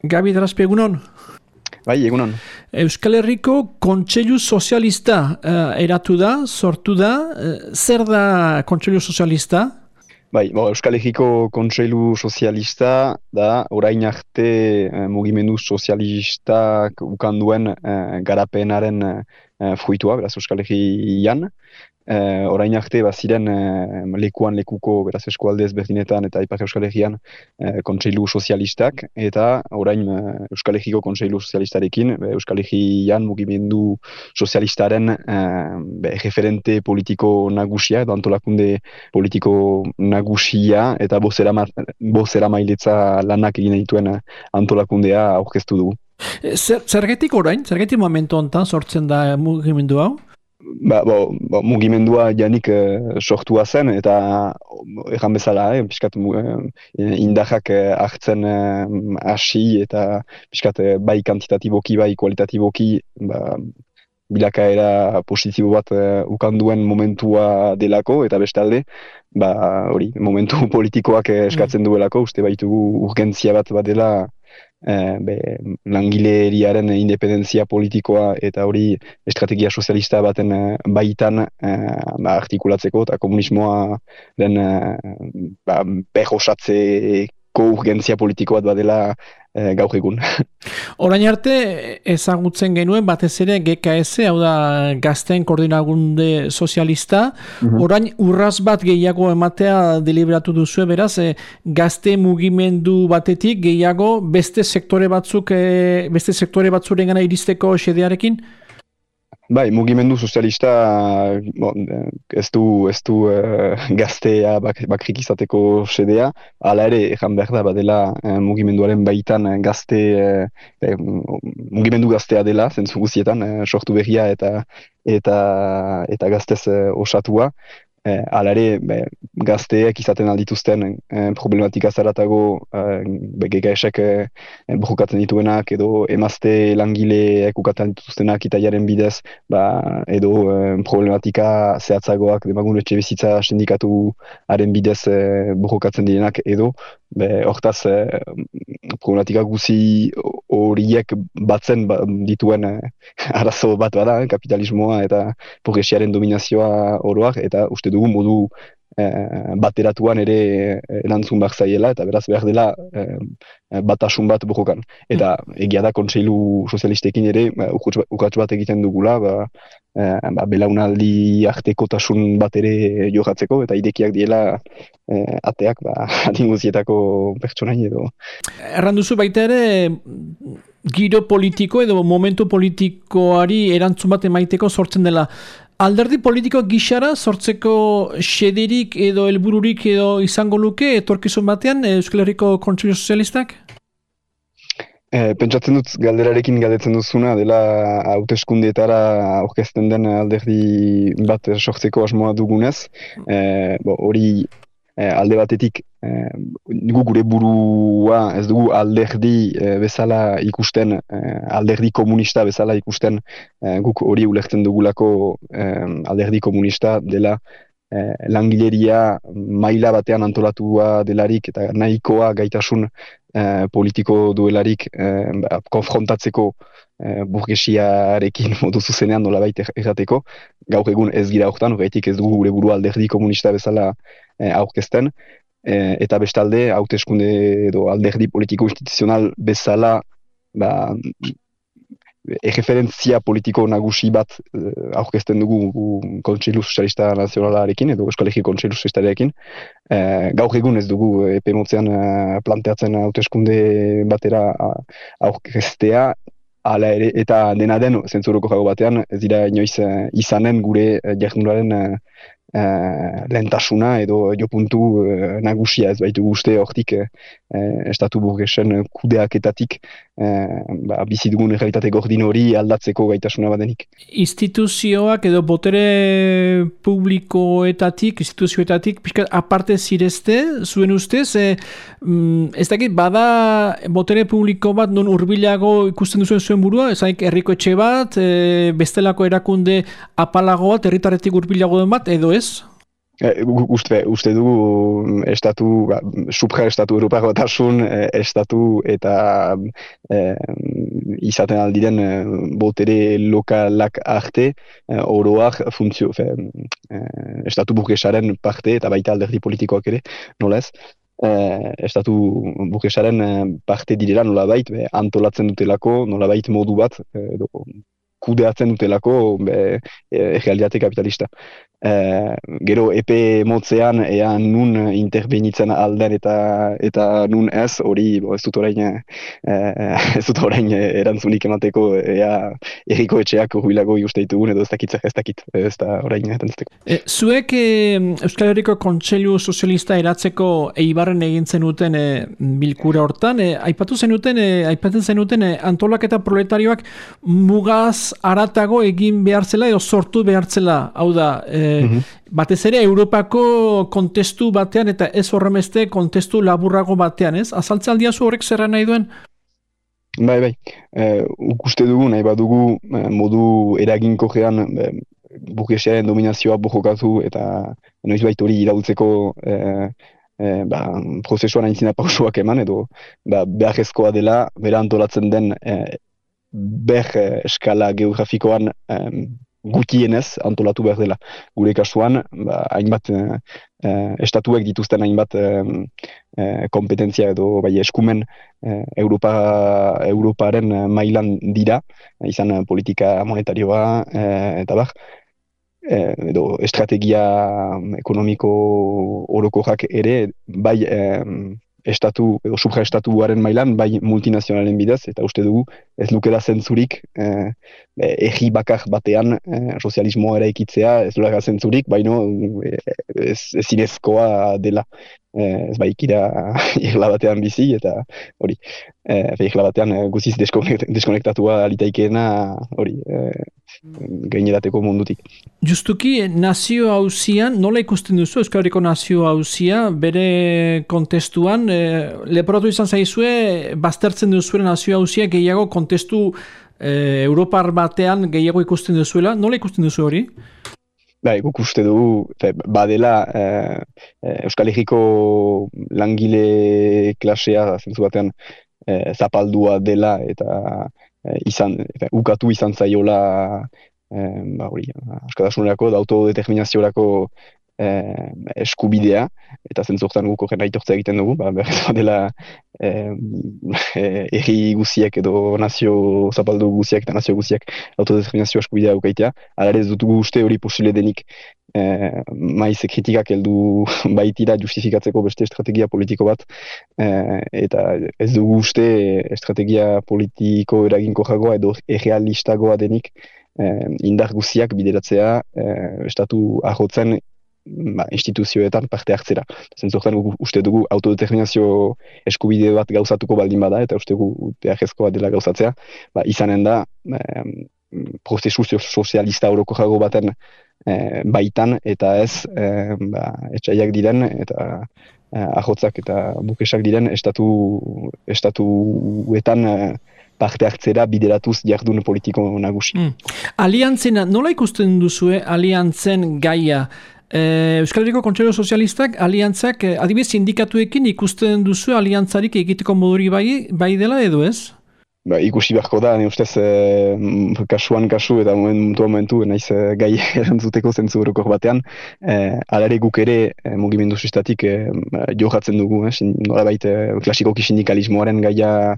Gabi Draspe, egunon? Bai, egunon. Euskal Herriko Kontseilu Sozialista eratu da, sortu da. Zer da Kontseilu Sozialista? Bai, Euskal Herriko Kontseilu Sozialista da orain arte mugimendu sozialistak ukan duen garapenaren fruitua, beraz Euskal Herrian. Orain arte baziren lekuan lekuko beraz eskualde ezberdinetan eta Ipar Euskal Herrian Kontseilu Sozialistak, eta orain Euskal Herriko Kontseilu Sozialistarekin Euskal Herrian mugimendu sozialistaren referente politiko nagusia, edo antolakunde politiko nagusia eta bozera mailetza lanak egin dituen antolakundea aurkeztu dugu. Zergatik orain? Zergatik momentu honetan sortzen da mugimendu hau? Mugimendua janik sortua zen, eta erran bezala, piskat indahak hartzen hasi, eta piskat bai kantitatiboki, bai kualitatiboki, bilakaera positibo bat ukanduen momentua delako, eta bestalde, momentu politikoak eskatzen duelako, uste baitugu urgentzia bat dela langileriaren independentzia politikoa eta hori estrategia sozialista baten baitan artikulatzeko, eta komunismoa den berrosatzeko urgentzia politiko bat badela gaur egun. Orain arte ezagutzen genuen batez ere GKS, hau da Gazteen Koordinagunde Sozialista. Orain urraz bat gehiago ematea deliberatu duzue, beraz, gazte mugimendu batetik gehiago beste sektore batzurengana iristeko xedearekin? Bai, mugimendu sozialista ez du gaztea bakrik izateko xedea, hala ere ejan behar da badela mugimenduaren baitan mugimendu gaztea dela, zentzu guztietan, sortu berria eta gaztez osatua. Hala ere, gazteek izaten aldituzten problematika zaratago GKSek burukatzen dituenak, edo emazte langileek ukatzen dituztenak itaiaren bidez, edo problematika zehatzagoak demagun etxebizitza sindikatuaren bidez burukatzen direnak, edo hortaz problematika guzi horiek batzen dituen arazo bat bada, kapitalismoa eta burgesiaren dominazioa oroak, eta uste dugu modu bateratuan ere erantzun behar zaiela, eta beraz behar dela batasun bat borrokan. Eta egia da Kontseilu Sozialistekin ere urrats bat egiten dugula, belaunaldi artekotasun bat ere jokatzeko, eta irekiak diela ateak adinguzietako pertsonain edo. Erran duzu baita ere giro politiko edo momentu politikoari erantzun bat emaiteko sortzen dela. Alderdi politiko gixara sortzeko xederik edo helbururik edo izango luke etorkizun batean Euskal Herriko Kontseilu Sozialistak? Pentsatzen dut galderarekin galdetzen duzuna dela hauteskundeetara aurkezten den alderdi bat sortzeko asmoa dugunez. Hori alde batetik gure burua ez dugu alderdi bezala ikusten, alderdi komunista bezala ikusten, guk hori ulertzen dugulako alderdi komunista dela langileria maila batean antolatua delarik eta nahikoa gaitasun politiko duelarik konfrontatzeko burgesiarekin modu zuzenean nolabait errateko. Gaur egun ez gira hortan, horretik ez dugu gure burua alderdi komunista bezala aurkezten, eta bestalde hauteskunde edo alderdi politiko instituzional bezala erreferentzia politiko nagusi bat aurkezten dugu Kontseilu Sozialista Nazionalarekin edo Euskal Herriko Kontseilu Sozialistarekin. Gaur egun ez dugu epe motzean planteatzen hauteskunde batera aurkeztea, hala ere, eta dena den zentzuroko jago batean ez dira inoiz izanen gure jardunaren lehentasuna edo jopuntu nagusia, ez baitu uste hortik estatu burgesen kudeaketatik bizi dugun errealitate gordin hori aldatzeko gaitasuna badenik. Instituzioak edo botere publikoetatik, instituzioetatik pixkat aparte zirezte, zuen ustez, ez dakit, bada botere publiko bat non hurbilago ikusten duzuen zuen burua, ezaik herriko etxe bat, bestelako erakunde apalago bat, herritarretik hurbilago den bat, edo ez? Uste dugu estatu, supra-estatu Europar Batasun, estatu eta izaten aldiren botere lokalak arte, oroak funtzio, estatu burgesaren parte eta baita alderdi politikoak ere, nola ez? Estatu burgesaren parte direla nolabait, antolatzen dutelako, nolabait modu bat, edo kudeatzen dutelako errealitate kapitalista. Gero epe motzean ea nun interbenitzen alden eta nun ez, hori ez dut orain erantzunik emateko ea erriko etxeak urbilago ikusteitugun edo ez da orain erantzuteko. Zuek Euskal Herriko Kontseilu Sozialista eratzeko Eibarren egin zenuten bilkura hortan, aipatzen zenuten antolaketa proletarioak mugaz haratago egin behar zela edo sortu behar zela, hau da, batez ere Europako kontestu batean eta ez horremeste kontestu laburrago batean, ez? Azaltzaldia zu horrek zerra nahi duen? Bai. Uste dugu, nahi badugu modu eraginkorrean burgesiaren dominazioa borrokatu eta noizbait hori iraultzeko prozesuan aintzina pausoak eman edo beharrezkoa dela bera antolatzen den eskala geografikoan gutienez antolatu behar dela. Gure kasuan, hainbat estatuek dituzten hainbat kompetentzia edo eskumen Europaren mailan dira, izan politika monetarioa eta edo estrategia ekonomiko orokorrak ere, bai estatu edo supraestatuaren mailan, bai multinazionalen bidez, eta uste dugu ez lukela zentzurik egi bakar batean sozialismoa eraikitzea, ez lukela zentzurik, baino ezinezkoa dela. Ez baikira irla batean bizi, eta hori, irla batean guziz deskonektatua alitaikeena hori, gainerateko mundutik. Justuki, nazio hauzian, nola ikusten duzu Euskal Herriko nazio hauzia, bere kontestuan, leporatu izan zaizue, baztertzen duzuela nazio hauzia gehiago kontestu Europar batean gehiago ikusten duzuela, nola ikusten duzu hori? Guk uste dugu, badela Euskal Herriko langile klasea zentzu batean zapaldua dela eta ukatu izan zaiola askatasunerako da autodeterminaziorako eskubidea, eta zentzortan guk horren aitortza egiten dugu, berrez badela erri guziek edo nazio zapaldu guziek eta nazio guziek autodeterminazio eskubidea ukaitea. Hala ez dutugu uste hori posible denik maiz kritikak heldu baitira justifikatzeko beste estrategia politiko bat, eta ez dugu uste estrategia politiko eraginkorragoa edo errealistagoa denik indar guziak bideratzea estatu ahotzen instituzioetan parte hartzera. Zentzortan uste dugu autodeterminazio eskubide bat gauzatuko baldin bada, eta uste dugu beharrezkoa dela gauzatzea, izanen da prozesu sozialista orokorrago baten baitan, eta ez etxaiak diren, eta ahotzak eta bukesak diren estatuetan parte hartzera bideratuz jardun politiko nagusi. Aliantzena, nola ikusten duzue aliantzen gaia? Euskal Herriko Kontseilu Sozialistak aliantzak, adibidez sindikatuekin ikusten duzu aliantzarik egiteko moduri bai dela edo ez? Ikusi beharko da, ustez kasuan kasu eta momentu naiz gai erantzuteko zentzu orokor batean, alare guk ere mugimendu sistatik johatzen dugu, nolabait klasikoki sindikalismoaren gaia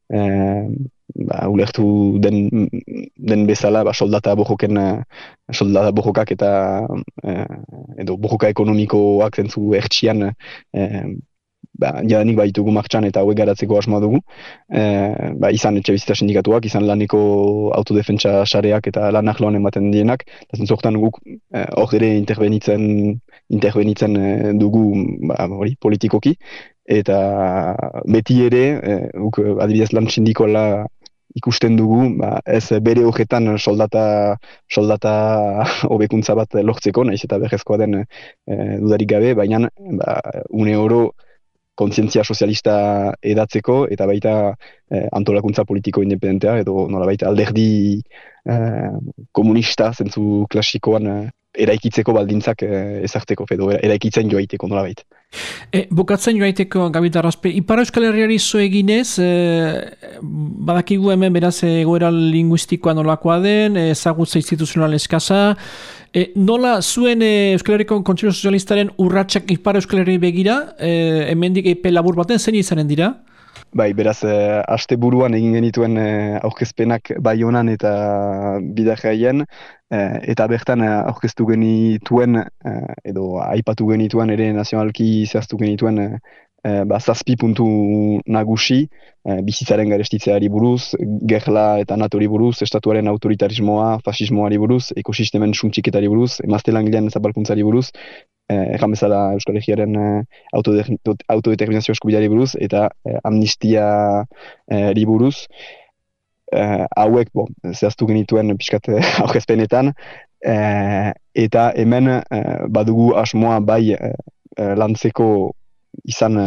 ulertu den bezala soldata borrokak eta edo borroka ekonomikoak zentzu ertsian jadanik baitugu martxan eta hauek garatzeko asmoa dugu. Izan etxebizitza sindikatuak, izan laneko autodefentsa sareak eta lan arloan ematen dienak, eta zentzortan guk hor ere intervenitzen dugu politikoki, eta beti ere, guk adibidez lan sindikola ikusten dugu, ez bere horretan soldata hobekuntza bat lortzeko, nahiz eta berrezkoa den dudarik gabe, baina une oro kontzientzia sozialista edatzeko, eta baita antolakuntza politiko independentea, edo nolabait alderdi komunista, zentzu klasikoan eraikitzeko baldintzak ezartzeko, edo eraikitzen joaiteko nolabait. Bukatzen joaiteko, Gabit Arraspe, Ipar Euskal Herriari zo eginez, badakigu hemen beraz egoera linguistikoa nolakoa den, ezagutza instituzional eskasa, nola zuen Euskal Herriko Kontseilu Sozialistaren urratsak Ipar Euskal Herri begira, hemendik epe labur baten zein izanen dira? Bai, beraz, asteburuan egin genituen aurkezpenak Baionan eta Bidarraien, eta bertan aurkeztu genituen, edo aipatu genituen ere nazionalki zehaztu genituen 7 puntu nagusi, bizitzaren garestitzeari buruz, gerla eta natori buruz, estatuaren autoritarismoa, fasismoari buruz, ekosistemen suntxiketari buruz, emazte langilean zapalkuntzari buruz, erran bezala Euskal Herriaren autodeterminazio eskubideari buruz eta amnistiari buruz. Hauek, zehaztu genituen pixkat aurkezpenetan, eta hemen badugu asmoa bai lantzeko izan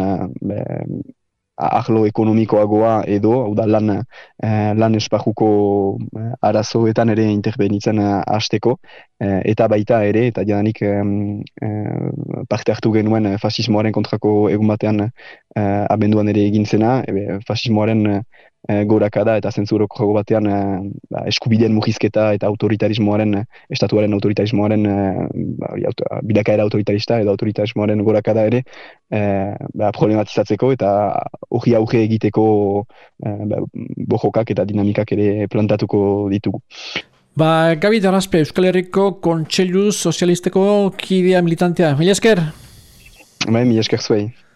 arlo ekonomikoagoa edo, hau da lan esparruko arazoetan ere interbenitzen hasteko, eta baita ere, eta jadanik parte hartu genuen fasismoaren kontrako egun batean abenduan ere egin zena, fasismoaren gorakada eta zentzuroko batean eskubideen mugizketa eta estatuaren autoritarismoaren bilakaera autoritarista edo autoritarismoaren gorakada ere problematizatzeko eta hori auge egiteko bojokak eta dinamikak ere plantatuko ditugu. Gabit Arraspe, Euskal Herriko Kontseilu Sozialisteko kidea militantea. Mila esker? Mila esker zuei.